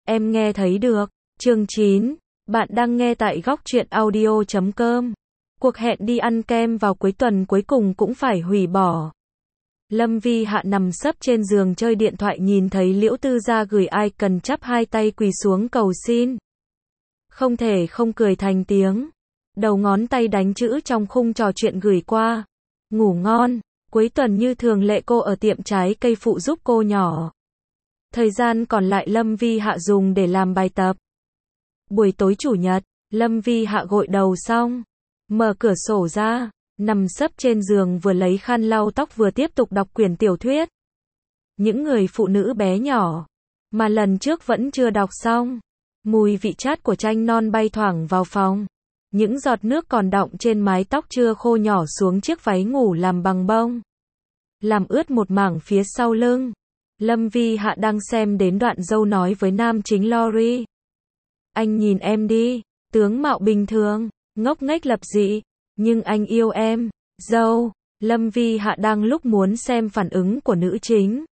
Em nghe thấy được. Chương 9. Bạn đang nghe tại góc truyện audio.com. Cuộc hẹn đi ăn kem vào cuối tuần cuối cùng cũng phải hủy bỏ. Lâm Vi Hạ nằm sấp trên giường chơi điện thoại nhìn thấy Liễu Tư Gia gửi icon chắp hai tay quỳ xuống cầu xin. Không thể không cười thành tiếng. Đầu ngón tay đánh chữ trong khung trò chuyện gửi qua. Ngủ ngon. Cuối tuần như thường lệ cô ở tiệm trái cây phụ giúp cô nhỏ. Thời gian còn lại Lâm Vi Hạ dùng để làm bài tập. Buổi tối chủ nhật, Lâm Vi Hạ gội đầu xong, mở cửa sổ ra, nằm sấp trên giường vừa lấy khăn lau tóc vừa tiếp tục đọc quyển tiểu thuyết. Những người phụ nữ bé nhỏ, mà lần trước vẫn chưa đọc xong. Mùi vị chát của chanh non bay thoảng vào phòng. Những giọt nước còn đọng trên mái tóc chưa khô nhỏ xuống chiếc váy ngủ làm bằng bông, làm ướt một mảng phía sau lưng. Lâm Vi Hạ đang xem đến đoạn dâu nói với nam chính Lori. Anh nhìn em đi, tướng mạo bình thường, ngốc nghếch lập dị, nhưng anh yêu em, dâu. Lâm Vi Hạ đang lúc muốn xem phản ứng của nữ chính.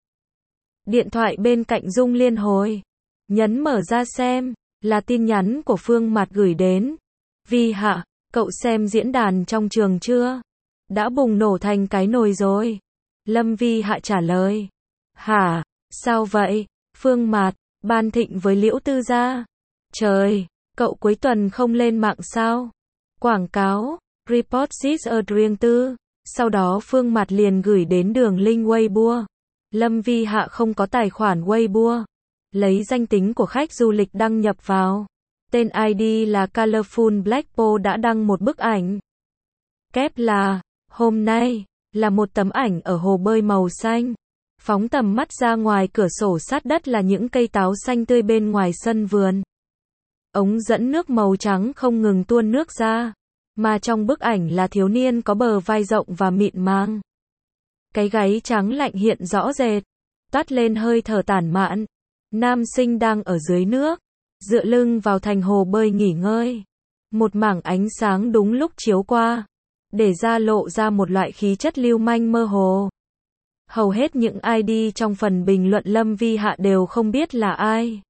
Điện thoại bên cạnh rung liên hồi. Nhấn mở ra xem, là tin nhắn của Phương Mạt gửi đến. Vi Hạ, cậu xem diễn đàn trong trường chưa? Đã bùng nổ thành cái nồi rồi. Lâm Vi Hạ trả lời. Hả, sao vậy? Phương Mạt, Ban Thịnh với Liễu Tư Gia. Trời, cậu cuối tuần không lên mạng sao? Quảng cáo, report is a riêng tư. Sau đó Phương Mạt liền gửi đến đường link Weibo. Lâm Vi Hạ không có tài khoản Weibo. Lấy danh tính của khách du lịch đăng nhập vào. Tên ID là Colorful Blackpo đã đăng một bức ảnh. Kép là, hôm nay, là một tấm ảnh ở hồ bơi màu xanh. Phóng tầm mắt ra ngoài cửa sổ sát đất là những cây táo xanh tươi bên ngoài sân vườn. Ống dẫn nước màu trắng không ngừng tuôn nước ra. Mà trong bức ảnh là thiếu niên có bờ vai rộng và mịn màng. Cái gáy trắng lạnh hiện rõ rệt. Toát lên hơi thở tản mạn. Nam sinh đang ở dưới nước, dựa lưng vào thành hồ bơi nghỉ ngơi. Một mảng ánh sáng đúng lúc chiếu qua, để lộ ra một loại khí chất lưu manh mơ hồ. Hầu hết những ID trong phần bình luận Lâm Vi Hạ đều không biết là ai.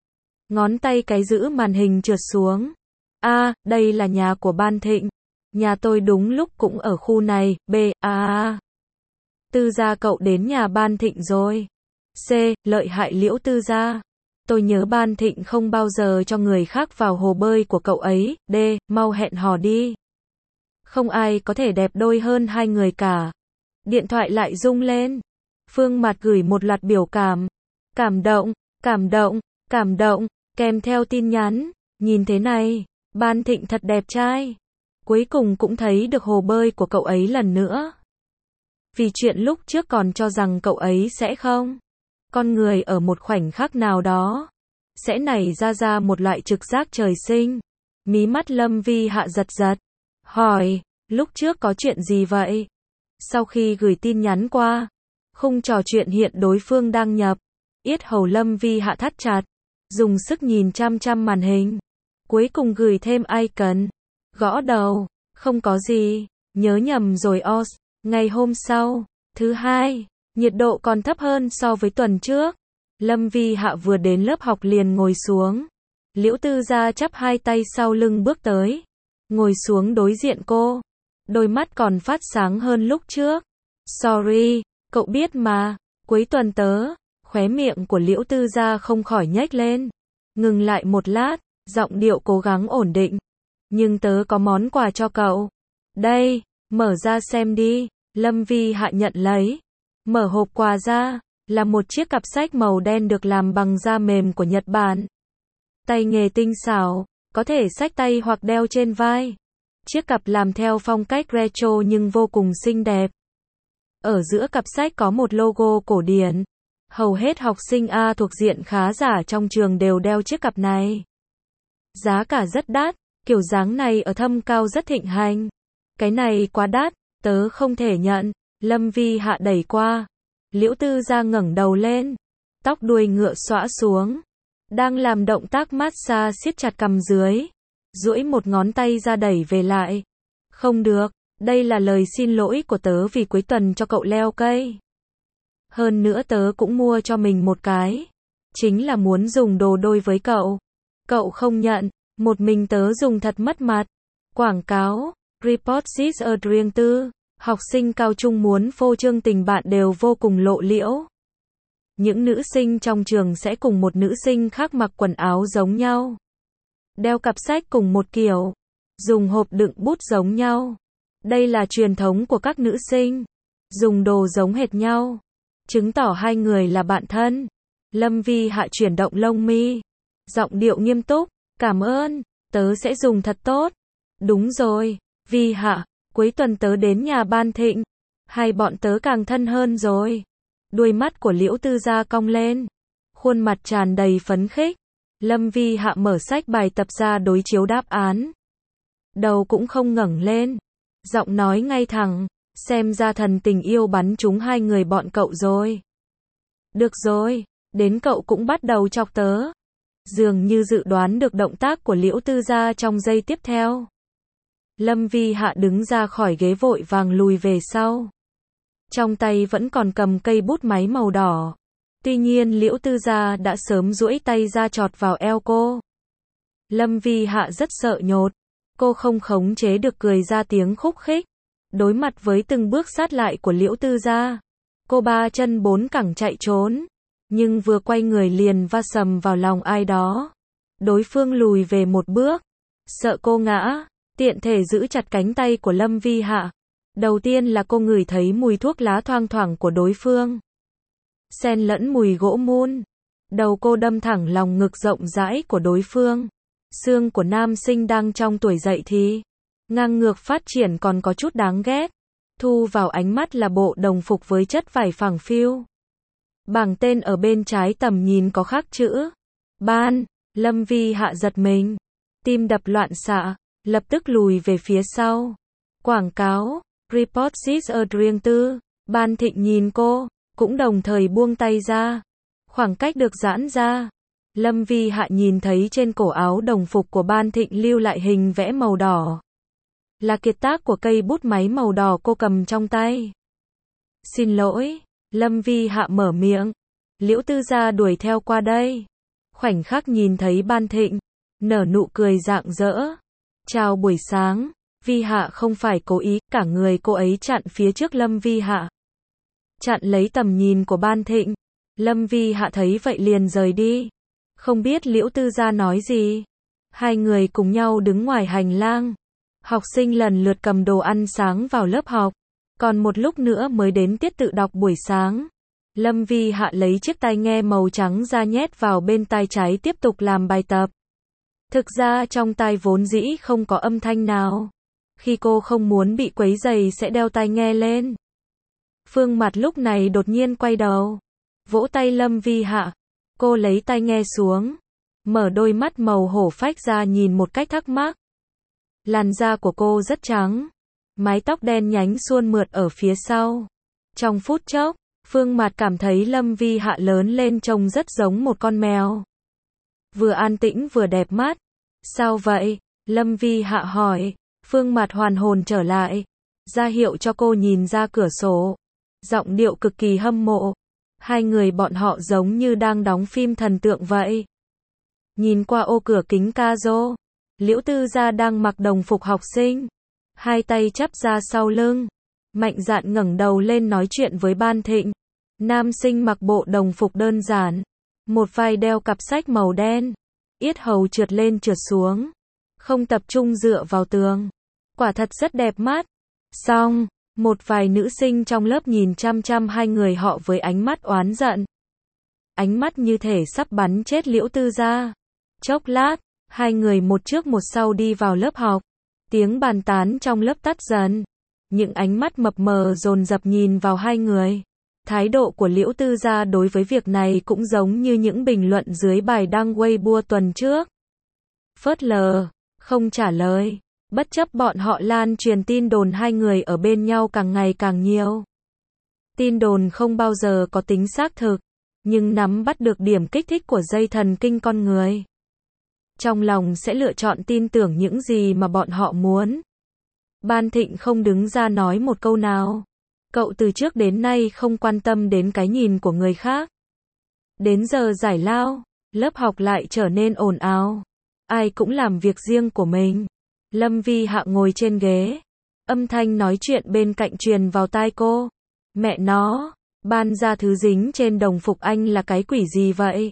Ngón tay cái giữ màn hình trượt xuống. Đây là nhà của Ban Thịnh. Nhà tôi đúng lúc cũng ở khu này. Tư Gia cậu đến nhà Ban Thịnh rồi. C. Lợi hại Liễu Tư Gia. Tôi nhớ Ban Thịnh không bao giờ cho người khác vào hồ bơi của cậu ấy. D. Mau hẹn hò đi. Không ai có thể đẹp đôi hơn hai người cả. Điện thoại lại rung lên. Phương Mạt gửi một loạt biểu cảm. Cảm động, cảm động, cảm động, kèm theo tin nhắn. Nhìn thế này, Ban Thịnh thật đẹp trai. Cuối cùng cũng thấy được hồ bơi của cậu ấy lần nữa. Vì chuyện lúc trước còn cho rằng cậu ấy sẽ không. Con người ở một khoảnh khắc nào đó sẽ nảy ra một loại trực giác trời sinh. Mí mắt Lâm Vi Hạ giật giật. Hỏi, lúc trước có chuyện gì vậy? Sau khi gửi tin nhắn qua, khung trò chuyện hiện đối phương đang nhập. Yết hầu Lâm Vi Hạ thắt chặt, dùng sức nhìn chăm chăm màn hình. Cuối cùng gửi thêm icon. Gõ đầu, không có gì, nhớ nhầm rồi os. Ngày hôm sau, thứ hai, nhiệt độ còn thấp hơn so với tuần trước. Lâm Vi Hạ vừa đến lớp học liền ngồi xuống. Liễu Tư Gia chắp hai tay sau lưng bước tới. Ngồi xuống đối diện cô. Đôi mắt còn phát sáng hơn lúc trước. Sorry, cậu biết mà, cuối tuần tớ. Khóe miệng của Liễu Tư Gia không khỏi nhếch lên. Ngừng lại một lát, giọng điệu cố gắng ổn định. Nhưng tớ có món quà cho cậu. Đây, mở ra xem đi. Lâm Vi Hạ nhận lấy. Mở hộp quà ra, là một chiếc cặp sách màu đen được làm bằng da mềm của Nhật Bản. Tay nghề tinh xảo, có thể xách tay hoặc đeo trên vai. Chiếc cặp làm theo phong cách retro nhưng vô cùng xinh đẹp. Ở giữa cặp sách có một logo cổ điển. Hầu hết học sinh A thuộc diện khá giả trong trường đều đeo chiếc cặp này. Giá cả rất đắt, kiểu dáng này ở Thâm Cao rất thịnh hành. Cái này quá đắt, tớ không thể nhận. Lâm Vi Hạ đẩy qua. Liễu Tư Gia ngẩng đầu lên. Tóc đuôi ngựa xõa xuống. Đang làm động tác massage siết chặt cằm dưới. Duỗi một ngón tay ra đẩy về lại. Không được, đây là lời xin lỗi của tớ vì cuối tuần cho cậu leo cây. Hơn nữa tớ cũng mua cho mình một cái. chính là muốn dùng đồ đôi với cậu. Cậu không nhận, một mình tớ dùng thật mất mặt. Quảng cáo, report she's a riêng tư. Học sinh cao trung muốn phô trương tình bạn đều vô cùng lộ liễu. Những nữ sinh trong trường sẽ cùng một nữ sinh khác mặc quần áo giống nhau. Đeo cặp sách cùng một kiểu. Dùng hộp đựng bút giống nhau. Đây là truyền thống của các nữ sinh. Dùng đồ giống hệt nhau. Chứng tỏ hai người là bạn thân. Lâm Vi Hạ chuyển động lông mi. Giọng điệu nghiêm túc. Cảm ơn, tớ sẽ dùng thật tốt. Đúng rồi, Vi Hạ, cuối tuần tớ đến nhà Ban Thịnh. Hai bọn tớ càng thân hơn rồi. Đuôi mắt của Liễu Tư Gia cong lên. Khuôn mặt tràn đầy phấn khích. Lâm Vi Hạ mở sách bài tập ra đối chiếu đáp án. Đầu cũng không ngẩng lên. Giọng nói ngay thẳng. Xem ra thần tình yêu bắn trúng hai người bọn cậu rồi. Được rồi, đến cậu cũng bắt đầu chọc tớ. Dường như dự đoán được động tác của Liễu Tư Gia trong giây tiếp theo. Lâm Vi Hạ đứng ra khỏi ghế vội vàng lùi về sau. Trong tay vẫn còn cầm cây bút máy màu đỏ. Tuy nhiên Liễu Tư Gia đã sớm duỗi tay ra chọt vào eo cô. Lâm Vi Hạ rất sợ nhột. Cô không khống chế được cười ra tiếng khúc khích. Đối mặt với từng bước sát lại của Liễu Tư Gia. Cô ba chân bốn cẳng chạy trốn. Nhưng vừa quay người liền va sầm vào lòng ai đó. Đối phương lùi về một bước. Sợ cô ngã, tiện thể giữ chặt cánh tay của Lâm Vi Hạ. Đầu tiên là cô ngửi thấy mùi thuốc lá thoang thoảng của đối phương. Xen lẫn mùi gỗ mun. Đầu cô đâm thẳng lòng ngực rộng rãi của đối phương. Xương của nam sinh đang trong tuổi dậy thì ngang ngược phát triển còn có chút đáng ghét. Thu vào ánh mắt là bộ đồng phục với chất vải phẳng phiu. Bảng tên ở bên trái tầm nhìn có khắc chữ Ban. Lâm Vi Hạ giật mình. Tim đập loạn xạ, lập tức lùi về phía sau. Quảng cáo, report she's a riêng tư. Ban Thịnh nhìn cô, cũng đồng thời buông tay ra. Khoảng cách được giãn ra. Lâm Vi Hạ nhìn thấy trên cổ áo đồng phục của Ban Thịnh lưu lại hình vẽ màu đỏ. Là kiệt tác của cây bút máy màu đỏ cô cầm trong tay. Xin lỗi, Lâm Vi Hạ mở miệng. Liễu Tư Gia đuổi theo qua đây. Khoảnh khắc nhìn thấy Ban Thịnh, nở nụ cười rạng rỡ. Chào buổi sáng, Vi Hạ không phải cố ý, cả người cô ấy chặn phía trước Lâm Vi Hạ. Chặn lấy tầm nhìn của Ban Thịnh. Lâm Vi Hạ thấy vậy liền rời đi. Không biết Liễu Tư Gia nói gì. Hai người cùng nhau đứng ngoài hành lang. Học sinh lần lượt cầm đồ ăn sáng vào lớp học. Còn một lúc nữa mới đến tiết tự đọc buổi sáng. Lâm Vi Hạ lấy chiếc tai nghe màu trắng ra nhét vào bên tai trái tiếp tục làm bài tập. Thực ra trong tai vốn dĩ không có âm thanh nào. Khi cô không muốn bị quấy rầy sẽ đeo tai nghe lên. Phương Mặt lúc này đột nhiên quay đầu. Vỗ tay Lâm Vi Hạ. Cô lấy tai nghe xuống. Mở đôi mắt màu hổ phách ra nhìn một cách thắc mắc. Làn da của cô rất trắng. Mái tóc đen nhánh suôn mượt ở phía sau. Trong phút chốc, Phương Mạt cảm thấy Lâm Vi Hạ lớn lên trông rất giống một con mèo. Vừa an tĩnh vừa đẹp mắt. Sao vậy? Lâm Vi Hạ hỏi. Phương Mạt hoàn hồn trở lại. Ra hiệu cho cô nhìn ra cửa sổ. Giọng điệu cực kỳ hâm mộ. Hai người bọn họ giống như đang đóng phim thần tượng vậy. Nhìn qua ô cửa kính ca rô. Liễu Tư Gia đang mặc đồng phục học sinh. Hai tay chắp ra sau lưng. Mạnh dạn ngẩng đầu lên nói chuyện với Ban Thịnh. Nam sinh mặc bộ đồng phục đơn giản. Một vai đeo cặp sách màu đen. Yết hầu trượt lên trượt xuống. Không tập trung dựa vào tường. Quả thật rất đẹp mắt. Xong, một vài nữ sinh trong lớp nhìn chăm chăm hai người họ với ánh mắt oán giận. Ánh mắt như thể sắp bắn chết Liễu Tư Gia. Chốc lát, hai người một trước một sau đi vào lớp học. Tiếng bàn tán trong lớp tắt dần. Những ánh mắt mập mờ dồn dập nhìn vào hai người. Thái độ của Liễu Tư Gia đối với việc này cũng giống như những bình luận dưới bài đăng Weibo tuần trước. Phớt lờ, không trả lời. Bất chấp bọn họ lan truyền tin đồn hai người ở bên nhau càng ngày càng nhiều. Tin đồn không bao giờ có tính xác thực, nhưng nắm bắt được điểm kích thích của dây thần kinh con người. Trong lòng sẽ lựa chọn tin tưởng những gì mà bọn họ muốn. Ban Thịnh không đứng ra nói một câu nào. Cậu từ trước đến nay không quan tâm đến cái nhìn của người khác. Đến giờ giải lao, lớp học lại trở nên ồn ào. Ai cũng làm việc riêng của mình. Lâm Vi Hạ ngồi trên ghế. Âm thanh nói chuyện bên cạnh truyền vào tai cô. Mẹ nó, ban ra thứ dính trên đồng phục anh là cái quỷ gì vậy?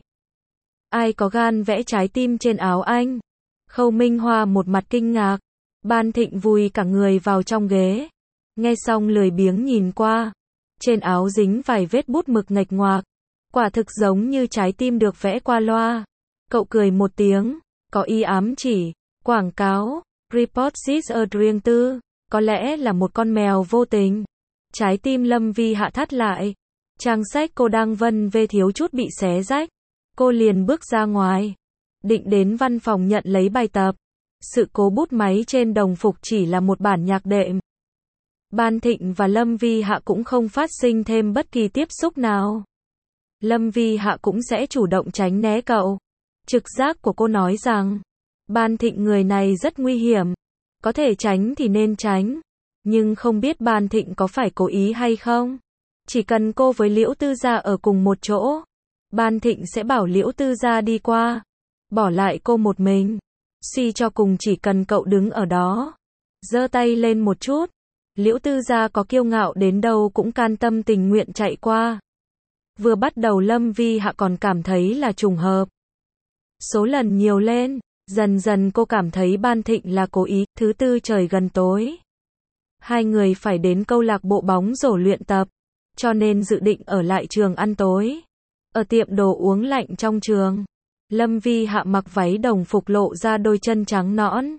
Ai có gan vẽ trái tim trên áo anh? Khâu Minh Hoa một mặt kinh ngạc. Ban Thịnh vùi cả người vào trong ghế. Nghe xong lười biếng nhìn qua. Trên áo dính vài vết bút mực nghệch ngoạc. Quả thực giống như trái tim được vẽ qua loa. Cậu cười một tiếng. Có ý ám chỉ. Quảng cáo. Report is a riêng tư. Có lẽ là một con mèo vô tình. Trái tim Lâm Vi Hạ thắt lại. Trang sách cô đang vân vê thiếu chút bị xé rách. Cô liền bước ra ngoài. Định đến văn phòng nhận lấy bài tập. Sự cố bút máy trên đồng phục chỉ là một bản nhạc đệm. Ban Thịnh và Lâm Vi Hạ cũng không phát sinh thêm bất kỳ tiếp xúc nào. Lâm Vi Hạ cũng sẽ chủ động tránh né cậu. Trực giác của cô nói rằng, Ban Thịnh người này rất nguy hiểm. Có thể tránh thì nên tránh. Nhưng không biết Ban Thịnh có phải cố ý hay không. Chỉ cần cô với Liễu Tư Gia ở cùng một chỗ, Ban Thịnh sẽ bảo Liễu Tư Gia đi qua. Bỏ lại cô một mình. Suy cho cùng chỉ cần cậu đứng ở đó, giơ tay lên một chút, Liễu Tư Gia có kiêu ngạo đến đâu cũng can tâm tình nguyện chạy qua. Vừa bắt đầu Lâm Vi Hạ còn cảm thấy là trùng hợp. Số lần nhiều lên, dần dần cô cảm thấy Ban Thịnh là cố ý. Thứ tư trời gần tối, hai người phải đến câu lạc bộ bóng rổ luyện tập, cho nên dự định ở lại trường ăn tối. Ở tiệm đồ uống lạnh trong trường, Lâm Vi Hạ mặc váy đồng phục lộ ra đôi chân trắng nõn.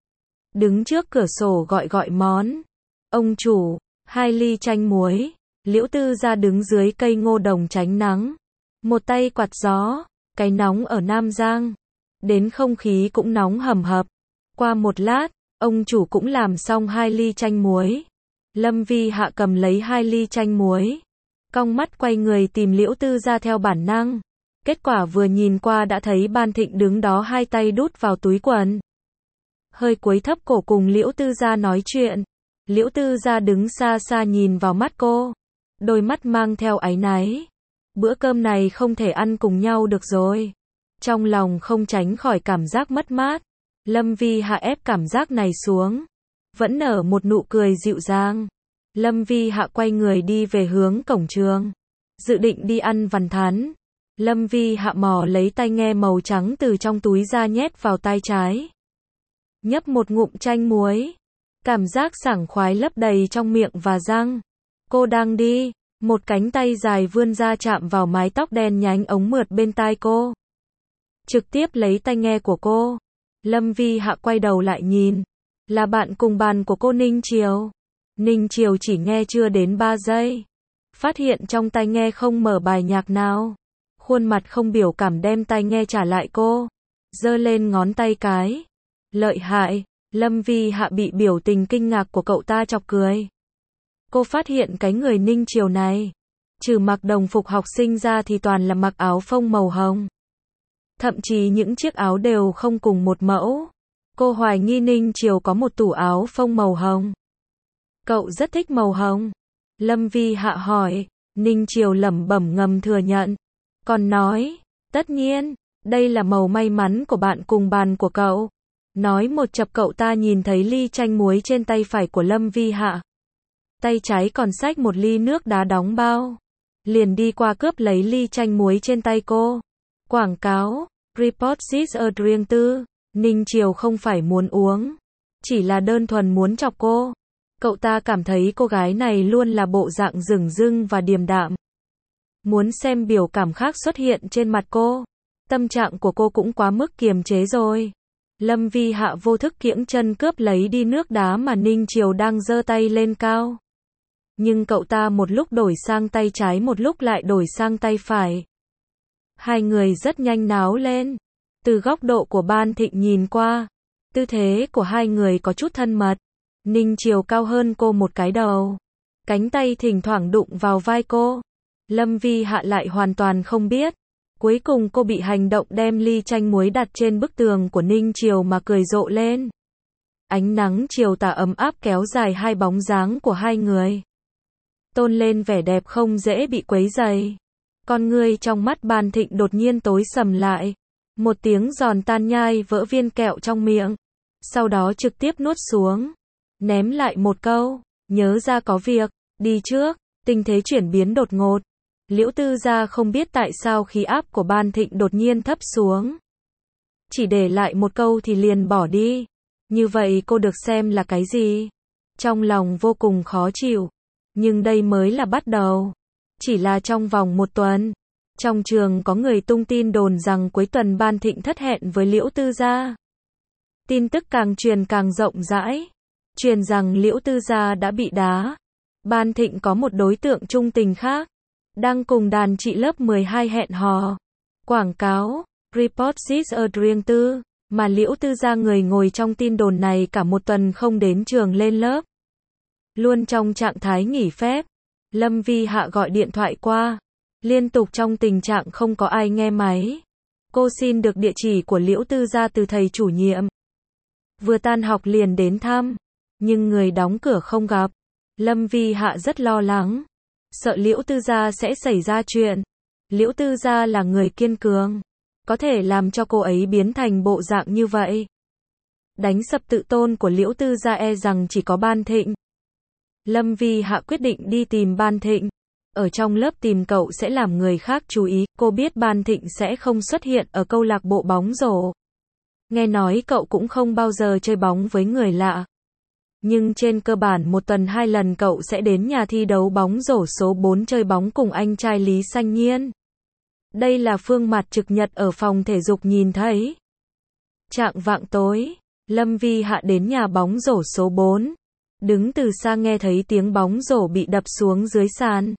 Đứng trước cửa sổ gọi món. Ông chủ, 2 ly chanh muối. Liễu Tư Gia đứng dưới cây ngô đồng tránh nắng. Một tay quạt gió. Cái nóng ở Nam Giang. Đến không khí cũng nóng hầm hập. Qua một lát, ông chủ cũng làm xong 2 ly chanh muối. Lâm Vi Hạ cầm lấy 2 ly chanh muối. Cong mắt quay người tìm Liễu Tư Gia theo bản năng. Kết quả vừa nhìn qua đã thấy Ban Thịnh đứng đó hai tay đút vào túi quần. Hơi cúi thấp cổ cùng Liễu Tư Gia nói chuyện. Liễu Tư Gia đứng xa xa nhìn vào mắt cô. Đôi mắt mang theo áy náy. Bữa cơm này không thể ăn cùng nhau được rồi. Trong lòng không tránh khỏi cảm giác mất mát. Lâm Vi Hạ ép cảm giác này xuống. Vẫn nở một nụ cười dịu dàng. Lâm Vi Hạ quay người đi về hướng cổng trường. Dự định đi ăn vằn thắn. Lâm Vi Hạ mò lấy tai nghe màu trắng từ trong túi ra nhét vào tai trái. Nhấp một ngụm chanh muối. Cảm giác sảng khoái lấp đầy trong miệng và răng. Cô đang đi, một cánh tay dài vươn ra chạm vào mái tóc đen nhánh ống mượt bên tai cô. Trực tiếp lấy tai nghe của cô. Lâm Vi Hạ quay đầu lại nhìn. Là bạn cùng bàn của cô Ninh Triều. Ninh Triều chỉ nghe chưa đến 3 giây. Phát hiện trong tai nghe không mở bài nhạc nào. Khuôn mặt không biểu cảm đem tai nghe trả lại cô. Giơ lên ngón tay cái. Lợi hại. Lâm Vi Hạ bị biểu tình kinh ngạc của cậu ta chọc cười. Cô phát hiện cái người Ninh Triều này, trừ mặc đồng phục học sinh ra thì toàn là mặc áo phông màu hồng. Thậm chí những chiếc áo đều không cùng một mẫu. Cô hoài nghi Ninh Triều có một tủ áo phông màu hồng. Cậu rất thích màu hồng. Lâm Vi Hạ hỏi. Ninh Triều lẩm bẩm ngầm thừa nhận. Còn nói, tất nhiên, đây là màu may mắn của bạn cùng bàn của cậu. Nói một chập cậu ta nhìn thấy ly chanh muối trên tay phải của Lâm Vi Hạ. Tay trái còn xách một ly nước đá đóng bao. Liền đi qua cướp lấy ly chanh muối trên tay cô. Quảng cáo, report is a riêng tư. Ninh Triều không phải muốn uống. Chỉ là đơn thuần muốn chọc cô. Cậu ta cảm thấy cô gái này luôn là bộ dạng dửng dưng và điềm đạm. Muốn xem biểu cảm khác xuất hiện trên mặt cô. Tâm trạng của cô cũng quá mức kiềm chế rồi. Lâm Vi Hạ vô thức kiễng chân cướp lấy đi nước đá mà Ninh Triều đang giơ tay lên cao. Nhưng cậu ta một lúc đổi sang tay trái một lúc lại đổi sang tay phải. Hai người rất nhanh náo lên. Từ góc độ của Ban Thịnh nhìn qua, tư thế của hai người có chút thân mật. Ninh Triều cao hơn cô một cái đầu. Cánh tay thỉnh thoảng đụng vào vai cô. Lâm Vi Hạ lại hoàn toàn không biết. Cuối cùng cô bị hành động đem ly chanh muối đặt trên bức tường của Ninh Triều mà cười rộ lên. Ánh nắng chiều tà ấm áp kéo dài hai bóng dáng của hai người. Tôn lên vẻ đẹp không dễ bị quấy rầy. Con ngươi trong mắt Ban Thịnh đột nhiên tối sầm lại. Một tiếng giòn tan nhai vỡ viên kẹo trong miệng. Sau đó trực tiếp nuốt xuống. Ném lại một câu, nhớ ra có việc, đi trước. Tình thế chuyển biến đột ngột. Liễu Tư Gia không biết tại sao khí áp của Ban Thịnh đột nhiên thấp xuống. Chỉ để lại một câu thì liền bỏ đi. Như vậy cô được xem là cái gì? Trong lòng vô cùng khó chịu. Nhưng đây mới là bắt đầu. Chỉ là trong vòng một tuần. Trong trường có người tung tin đồn rằng cuối tuần Ban Thịnh thất hẹn với Liễu Tư Gia. Tin tức càng truyền càng rộng rãi. Truyền rằng Liễu Tư Gia đã bị đá. Ban Thịnh có một đối tượng trung tình khác. Đang cùng đàn chị lớp 12 hẹn hò. Quảng cáo, report this ở riêng tư. Mà Liễu Tư Gia người ngồi trong tin đồn này cả một tuần không đến trường lên lớp. Luôn trong trạng thái nghỉ phép. Lâm Vi Hạ gọi điện thoại qua. Liên tục trong tình trạng không có ai nghe máy. Cô xin được địa chỉ của Liễu Tư Gia từ thầy chủ nhiệm. Vừa tan học liền đến thăm. Nhưng người đóng cửa không gặp. Lâm Vi Hạ rất lo lắng. Sợ Liễu Tư Gia sẽ xảy ra chuyện. Liễu Tư Gia là người kiên cường. Có thể làm cho cô ấy biến thành bộ dạng như vậy. Đánh sập tự tôn của Liễu Tư Gia e rằng chỉ có Ban Thịnh. Lâm Vi Hạ quyết định đi tìm Ban Thịnh. Ở trong lớp tìm cậu sẽ làm người khác chú ý. Cô biết Ban Thịnh sẽ không xuất hiện ở câu lạc bộ bóng rổ. Nghe nói cậu cũng không bao giờ chơi bóng với người lạ. Nhưng trên cơ bản một tuần 2 lần cậu sẽ đến nhà thi đấu bóng rổ số 4 chơi bóng cùng anh trai Lý Sanh Nhiên. Đây là Phương Mạt trực nhật ở phòng thể dục nhìn thấy. Chạng vạng tối, Lâm Vi Hạ đến nhà bóng rổ số 4. Đứng từ xa nghe thấy tiếng bóng rổ bị đập xuống dưới sàn.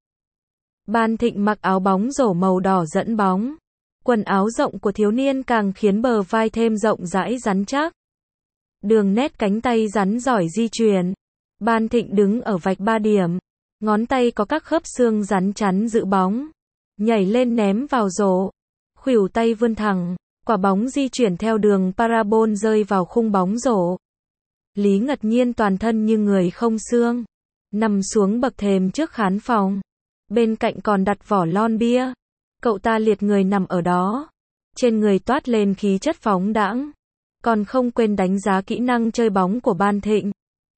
Ban Thịnh mặc áo bóng rổ màu đỏ dẫn bóng. Quần áo rộng của thiếu niên càng khiến bờ vai thêm rộng rãi rắn chắc. Đường nét cánh tay rắn giỏi di chuyển. Ban Thịnh đứng ở vạch 3 điểm. Ngón tay có các khớp xương rắn chắn giữ bóng. Nhảy lên ném vào rổ. Khuỷu tay vươn thẳng. Quả bóng di chuyển theo đường parabol rơi vào khung bóng rổ. Lý Ngật Nhiên toàn thân như người không xương. Nằm xuống bậc thềm trước khán phòng. Bên cạnh còn đặt vỏ lon bia. Cậu ta liệt người nằm ở đó. Trên người toát lên khí chất phóng đãng. Còn không quên đánh giá kỹ năng chơi bóng của Ban Thịnh.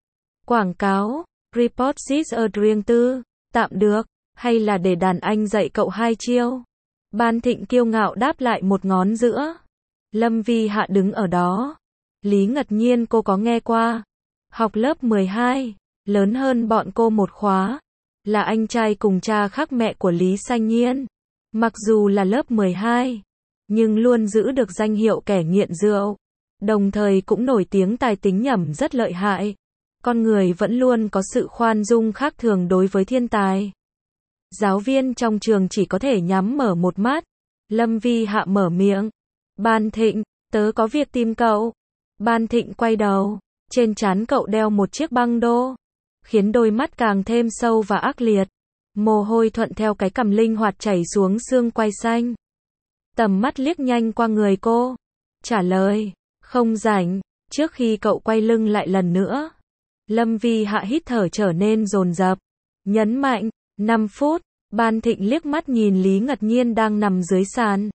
Quảng cáo, report this ở riêng tư, tạm được, hay là để đàn anh dạy cậu 2 chiêu. Ban Thịnh kiêu ngạo đáp lại một ngón giữa. Lâm Vi Hạ đứng ở đó. Lý Ngật Nhiên cô có nghe qua. Học lớp 12, lớn hơn bọn cô một khóa. Là anh trai cùng cha khác mẹ của Lý Sanh Nhiên. Mặc dù là lớp 12, nhưng luôn giữ được danh hiệu kẻ nghiện rượu. Đồng thời cũng nổi tiếng tài tính nhẩm rất lợi hại. Con người vẫn luôn có sự khoan dung khác thường đối với thiên tài. Giáo viên trong trường chỉ có thể nhắm mở một mắt. Lâm Vi Hạ mở miệng. Ban Thịnh, tớ có việc tìm cậu. Ban Thịnh quay đầu. Trên trán cậu đeo một chiếc băng đô. Khiến đôi mắt càng thêm sâu và ác liệt. Mồ hôi thuận theo cái cằm linh hoạt chảy xuống xương quai xanh. Tầm mắt liếc nhanh qua người cô. Trả lời. Không rảnh. Trước khi cậu quay lưng lại lần nữa. Lâm Vi Hạ hít thở trở nên dồn dập. Nhấn mạnh. 5 phút. Ban Thịnh liếc mắt nhìn Lý Ngật Nhiên đang nằm dưới sàn.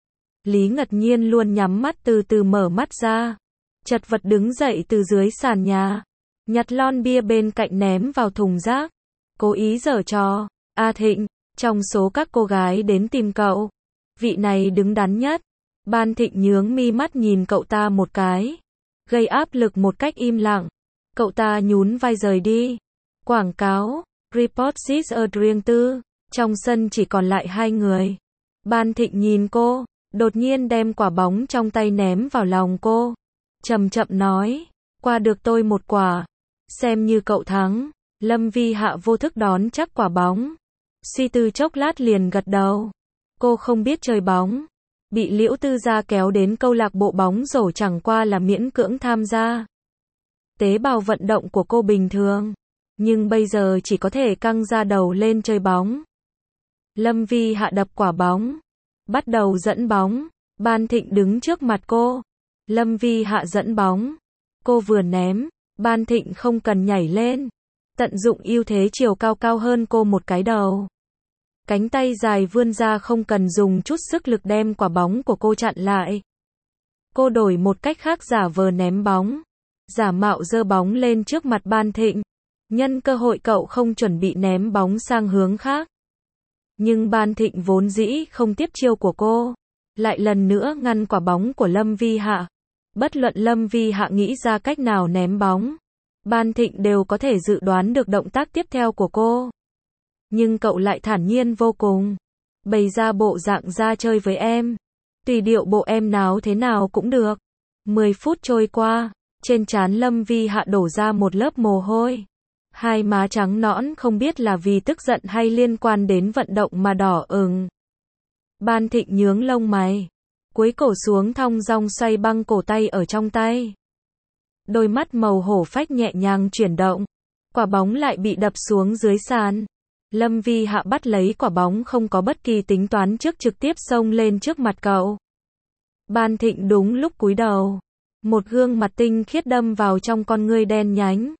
Lý Ngật Nhiên luôn nhắm mắt từ từ mở mắt ra. Chật vật đứng dậy từ dưới sàn nhà. Nhặt lon bia bên cạnh ném vào thùng rác. Cố ý giở trò. A Thịnh, trong số các cô gái đến tìm cậu, vị này đứng đắn nhất. Ban Thịnh nhướng mi mắt nhìn cậu ta một cái. Gây áp lực một cách im lặng. Cậu ta nhún vai rời đi. Quảng cáo, report this ở riêng tư. Trong sân chỉ còn lại 2 người. Ban Thịnh nhìn cô, đột nhiên đem quả bóng trong tay ném vào lòng cô. Chậm chậm nói, qua được tôi một quả. Xem như cậu thắng. Lâm Vi Hạ vô thức đón chắc quả bóng. Suy tư chốc lát liền gật đầu. Cô không biết chơi bóng. Bị Liễu Tư Gia kéo đến câu lạc bộ bóng rổ chẳng qua là miễn cưỡng tham gia. Tế bào vận động của cô bình thường. Nhưng bây giờ chỉ có thể căng ra đầu lên chơi bóng. Lâm Vi Hạ đập quả bóng. Bắt đầu dẫn bóng. Ban Thịnh đứng trước mặt cô. Lâm Vi Hạ dẫn bóng. Cô vừa ném. Ban Thịnh không cần nhảy lên. Tận dụng ưu thế chiều cao cao hơn cô một cái đầu. Cánh tay dài vươn ra không cần dùng chút sức lực đem quả bóng của cô chặn lại. Cô đổi một cách khác giả vờ ném bóng. Giả mạo giơ bóng lên trước mặt Ban Thịnh. Nhân cơ hội cậu không chuẩn bị ném bóng sang hướng khác. Nhưng Ban Thịnh vốn dĩ không tiếp chiêu của cô. Lại lần nữa ngăn quả bóng của Lâm Vi Hạ. Bất luận Lâm Vi Hạ nghĩ ra cách nào ném bóng, Ban Thịnh đều có thể dự đoán được động tác tiếp theo của cô. Nhưng cậu lại thản nhiên vô cùng. Bày ra bộ dạng ra chơi với em. Tùy điệu bộ em náo thế nào cũng được. 10 phút trôi qua, trên trán Lâm Vi Hạ đổ ra một lớp mồ hôi. Hai má trắng nõn không biết là vì tức giận hay liên quan đến vận động mà đỏ ửng. Ban Thịnh nhướng lông mày. Cúi cổ xuống thong dong xoay băng cổ tay ở trong tay. Đôi mắt màu hổ phách nhẹ nhàng chuyển động. Quả bóng lại bị đập xuống dưới sàn. Lâm Vi Hạ bắt lấy quả bóng không có bất kỳ tính toán trước trực tiếp xông lên trước mặt cậu. Ban Thịnh đúng lúc cúi đầu. Một gương mặt tinh khiết đâm vào trong con ngươi đen nhánh.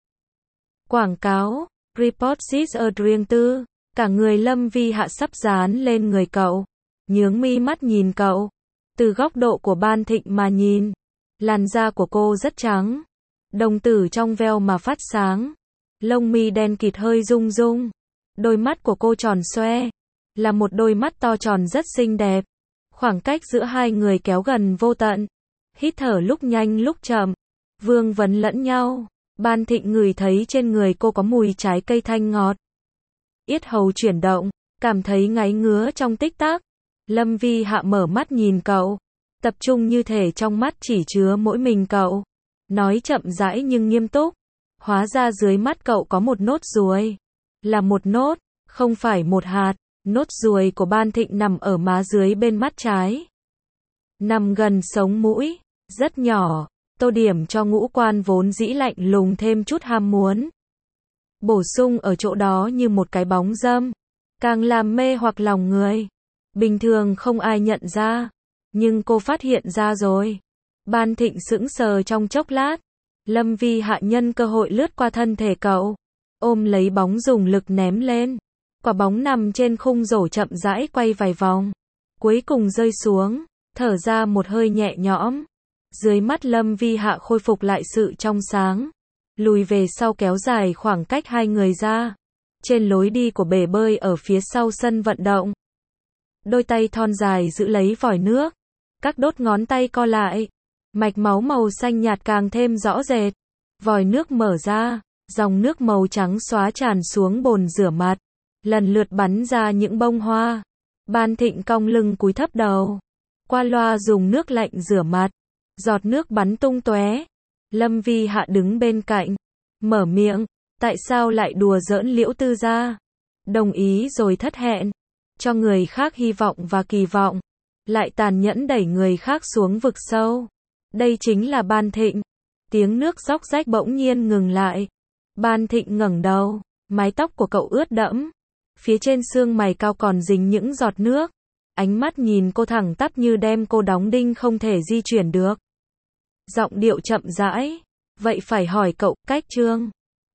Quảng cáo, Report is a Dream 4. Cả người Lâm Vi Hạ sắp dán lên người cậu. Nhướng mi mắt nhìn cậu. Từ góc độ của Ban Thịnh mà nhìn, làn da của cô rất trắng. Đồng tử trong veo mà phát sáng. Lông mi đen kịt hơi rung rung. Đôi mắt của cô tròn xoe. Là một đôi mắt to tròn rất xinh đẹp. Khoảng cách giữa hai người kéo gần vô tận. Hít thở lúc nhanh lúc chậm. Vương vấn lẫn nhau. Ban Thịnh ngửi thấy trên người cô có mùi trái cây thanh ngọt. Yết hầu chuyển động. Cảm thấy ngáy ngứa trong tích tắc. Lâm Vi Hạ mở mắt nhìn cậu. Tập trung như thể trong mắt chỉ chứa mỗi mình cậu. Nói chậm rãi nhưng nghiêm túc. Hóa ra dưới mắt cậu có một nốt ruồi. Là một nốt, không phải một hạt. Nốt ruồi của Ban Thịnh nằm ở má dưới bên mắt trái. Nằm gần sống mũi. Rất nhỏ. Tô điểm cho ngũ quan vốn dĩ lạnh lùng thêm chút ham muốn. Bổ sung ở chỗ đó như một cái bóng dâm. Càng làm mê hoặc lòng người. Bình thường không ai nhận ra. Nhưng cô phát hiện ra rồi. Ban Thịnh sững sờ trong chốc lát. Lâm Vi Hạ nhân cơ hội lướt qua thân thể cậu. Ôm lấy bóng dùng lực ném lên. Quả bóng nằm trên khung rổ chậm rãi quay vài vòng. Cuối cùng rơi xuống. Thở ra một hơi nhẹ nhõm. Dưới mắt Lâm Vi Hạ khôi phục lại sự trong sáng. Lùi về sau kéo dài khoảng cách hai người ra. Trên lối đi của bể bơi ở phía sau sân vận động. Đôi tay thon dài giữ lấy vòi nước. Các đốt ngón tay co lại. Mạch máu màu xanh nhạt càng thêm rõ rệt. Vòi nước mở ra. Dòng nước màu trắng xóa tràn xuống bồn rửa mặt. Lần lượt bắn ra những bông hoa. Ban Thịnh cong lưng cúi thấp đầu. Qua loa dùng nước lạnh rửa mặt. Giọt nước bắn tung tóe. Lâm Vi Hạ đứng bên cạnh. Mở miệng. Tại sao lại đùa giỡn Liễu Tư gia? Đồng ý rồi thất hẹn. Cho người khác hy vọng và kỳ vọng. Lại tàn nhẫn đẩy người khác xuống vực sâu. Đây chính là Ban Thịnh. Tiếng nước róc rách bỗng nhiên ngừng lại. Ban Thịnh ngẩng đầu. Mái tóc của cậu ướt đẫm. Phía trên xương mày cao còn dính những giọt nước. Ánh mắt nhìn cô thẳng tắp như đem cô đóng đinh không thể di chuyển được. Giọng điệu chậm rãi. Vậy phải hỏi cậu, cách chương